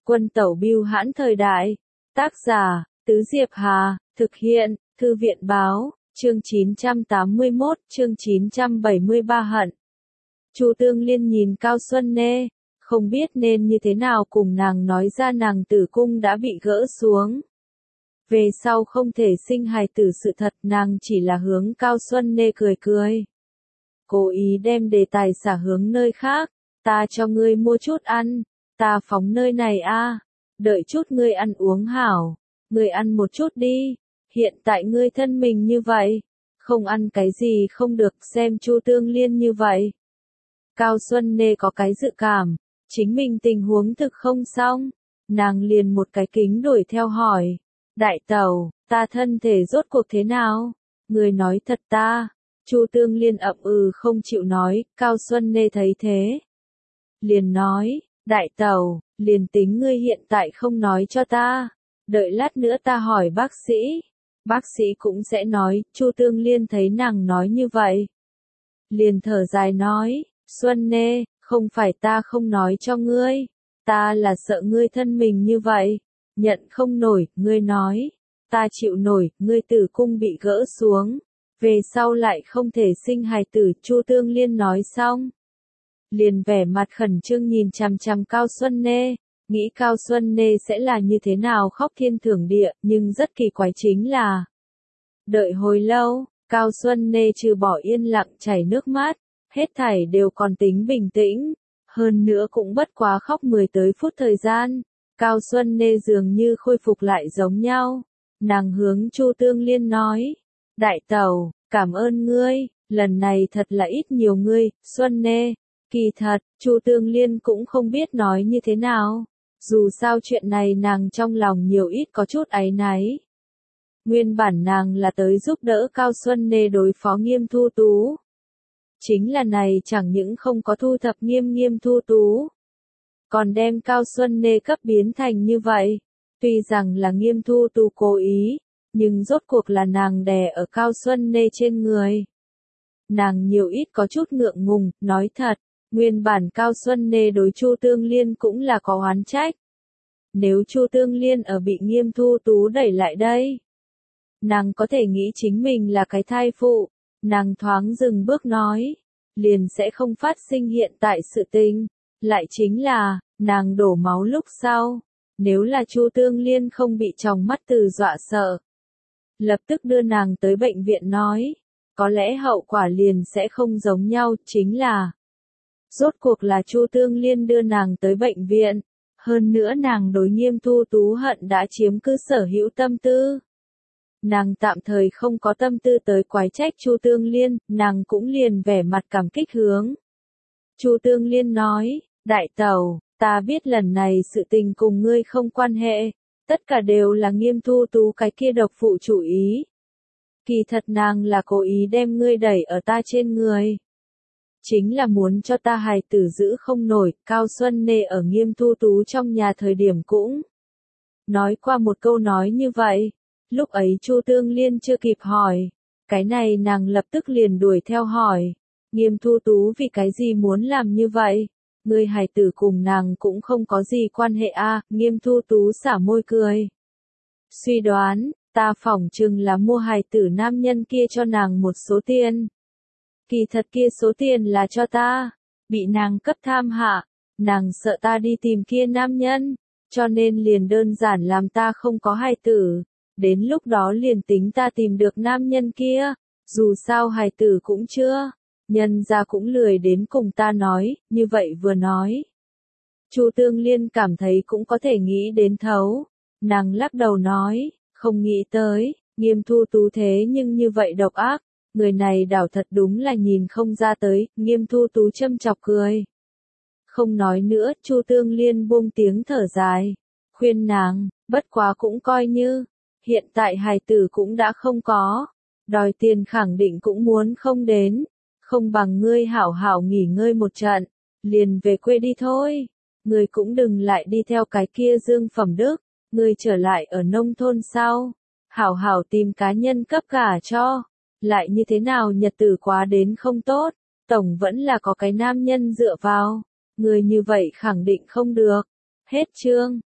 Quân tẩu bưu hãn thời đại. Tác giả, Tứ Diệp Hà, thực hiện, Thư viện báo, chương 981, chương 973 hận. Chu Tương Liên nhìn Cao Xuân Nê, không biết nên như thế nào cùng nàng nói ra nàng tử cung đã bị gỡ xuống. Về sau không thể sinh hài tử sự thật, nàng chỉ là hướng Cao Xuân Nê cười cười. Cố ý đem đề tài xả hướng nơi khác, ta cho ngươi mua chút ăn, ta phóng nơi này a, đợi chút ngươi ăn uống hảo, ngươi ăn một chút đi, hiện tại ngươi thân mình như vậy, không ăn cái gì không được, xem Chu Tương Liên như vậy. Cao Xuân Nê có cái dự cảm, chính mình tình huống thực không xong, nàng liền một cái kính đuổi theo hỏi, đại tẩu, ta thân thể rốt cuộc thế nào, người nói thật ta. Chu Tương Liên ậm không chịu nói, Cao Xuân Nê thấy thế. Liền nói, đại tẩu, liền tính ngươi hiện tại không nói cho ta, đợi lát nữa ta hỏi bác sĩ cũng sẽ nói, Chu Tương Liên thấy nàng nói như vậy. Liền thở dài nói, Xuân Nê, không phải ta không nói cho ngươi, ta là sợ ngươi thân mình như vậy, nhận không nổi, ngươi nói, ta chịu nổi, ngươi tử cung bị gỡ xuống. Về sau lại không thể sinh hài tử, Chu Tương Liên nói xong. Liền vẻ mặt khẩn trương nhìn chằm chằm Cao Xuân Nê, nghĩ Cao Xuân Nê sẽ là như thế nào khóc thiên thưởng địa, nhưng rất kỳ quái chính là. Đợi hồi lâu, Cao Xuân Nê trừ bỏ yên lặng chảy nước mắt, hết thảy đều còn tính bình tĩnh, hơn nữa cũng bất quá khóc 10 tới phút thời gian, Cao Xuân Nê dường như khôi phục lại giống nhau, nàng hướng Chu Tương Liên nói. Đại tẩu, cảm ơn ngươi, lần này thật là ít nhiều ngươi, Xuân Nê. Kỳ thật, Chu Tương Liên cũng không biết nói như thế nào. Dù sao chuyện này nàng trong lòng nhiều ít có chút áy náy. Nguyên bản nàng là tới giúp đỡ Cao Xuân Nê đối phó Nghiêm Thu Tú. Chính là này chẳng những không có thu thập Nghiêm Thu Tú. Còn đem Cao Xuân Nê cấp biến thành như vậy. Tuy rằng là Nghiêm Thu Tú cố ý. Nhưng rốt cuộc là nàng đè ở Cao Xuân Nê trên người. Nàng nhiều ít có chút ngượng ngùng, nói thật, nguyên bản Cao Xuân Nê đối Chu Tương Liên cũng là có oán trách. Nếu Chu Tương Liên ở bị Nghiêm Thu Tú đẩy lại đây, nàng có thể nghĩ chính mình là cái thai phụ, nàng thoáng dừng bước nói, liền sẽ không phát sinh hiện tại sự tình, lại chính là, nàng đổ máu lúc sau, nếu là Chu Tương Liên không bị tròng mắt từ dọa sợ. Lập tức đưa nàng tới bệnh viện nói, có lẽ hậu quả liền sẽ không giống nhau, chính là rốt cuộc là Chu Tương Liên đưa nàng tới bệnh viện, hơn nữa nàng đối Nghiêm Thu Tú hận đã chiếm cứ sở hữu tâm tư. Nàng tạm thời không có tâm tư tới quái trách Chu Tương Liên, nàng cũng liền vẻ mặt cảm kích hướng. Chu Tương Liên nói, đại tẩu, ta biết lần này sự tình cùng ngươi không quan hệ. Tất cả đều là Nghiêm Thu Tú cái kia độc phụ chủ ý. Kỳ thật nàng là cố ý đem ngươi đẩy ở ta trên người. Chính là muốn cho ta hài tử giữ không nổi, Cao Xuân Nê ở Nghiêm Thu Tú trong nhà thời điểm cũng. Nói qua một câu nói như vậy, lúc ấy Chu Tương Liên chưa kịp hỏi. Cái này nàng lập tức liền đuổi theo hỏi. Nghiêm Thu Tú vì cái gì muốn làm như vậy? Ngươi hài tử cùng nàng cũng không có gì quan hệ a, Nghiêm Thu Tú xả môi cười. Suy đoán, ta phỏng chừng là mua hài tử nam nhân kia cho nàng một số tiền. Kỳ thật kia số tiền là cho ta, bị nàng cấp tham hạ, nàng sợ ta đi tìm kia nam nhân, cho nên liền đơn giản làm ta không có hài tử, đến lúc đó liền tính ta tìm được nam nhân kia, dù sao hài tử cũng chưa. Nhân ra cũng lười đến cùng ta nói, như vậy vừa nói. Chu Tương Liên cảm thấy cũng có thể nghĩ đến thấu. Nàng lắc đầu nói, không nghĩ tới, Nghiêm Thu Tú thế nhưng như vậy độc ác. Người này đảo thật đúng là nhìn không ra tới, Nghiêm Thu Tú châm chọc cười. Không nói nữa, Chu Tương Liên buông tiếng thở dài. Khuyên nàng, bất quá cũng coi như, hiện tại hài tử cũng đã không có. Đòi tiền khẳng định cũng muốn không đến. Không bằng ngươi hảo hảo nghỉ ngơi một trận, liền về quê đi thôi. Ngươi cũng đừng lại đi theo cái kia Dương Phẩm Đức, ngươi trở lại ở nông thôn sau. Hảo hảo tìm cá nhân cấp cả cho. Lại như thế nào nhật tử quá đến không tốt, tổng vẫn là có cái nam nhân dựa vào. Ngươi như vậy khẳng định không được. Hết chương.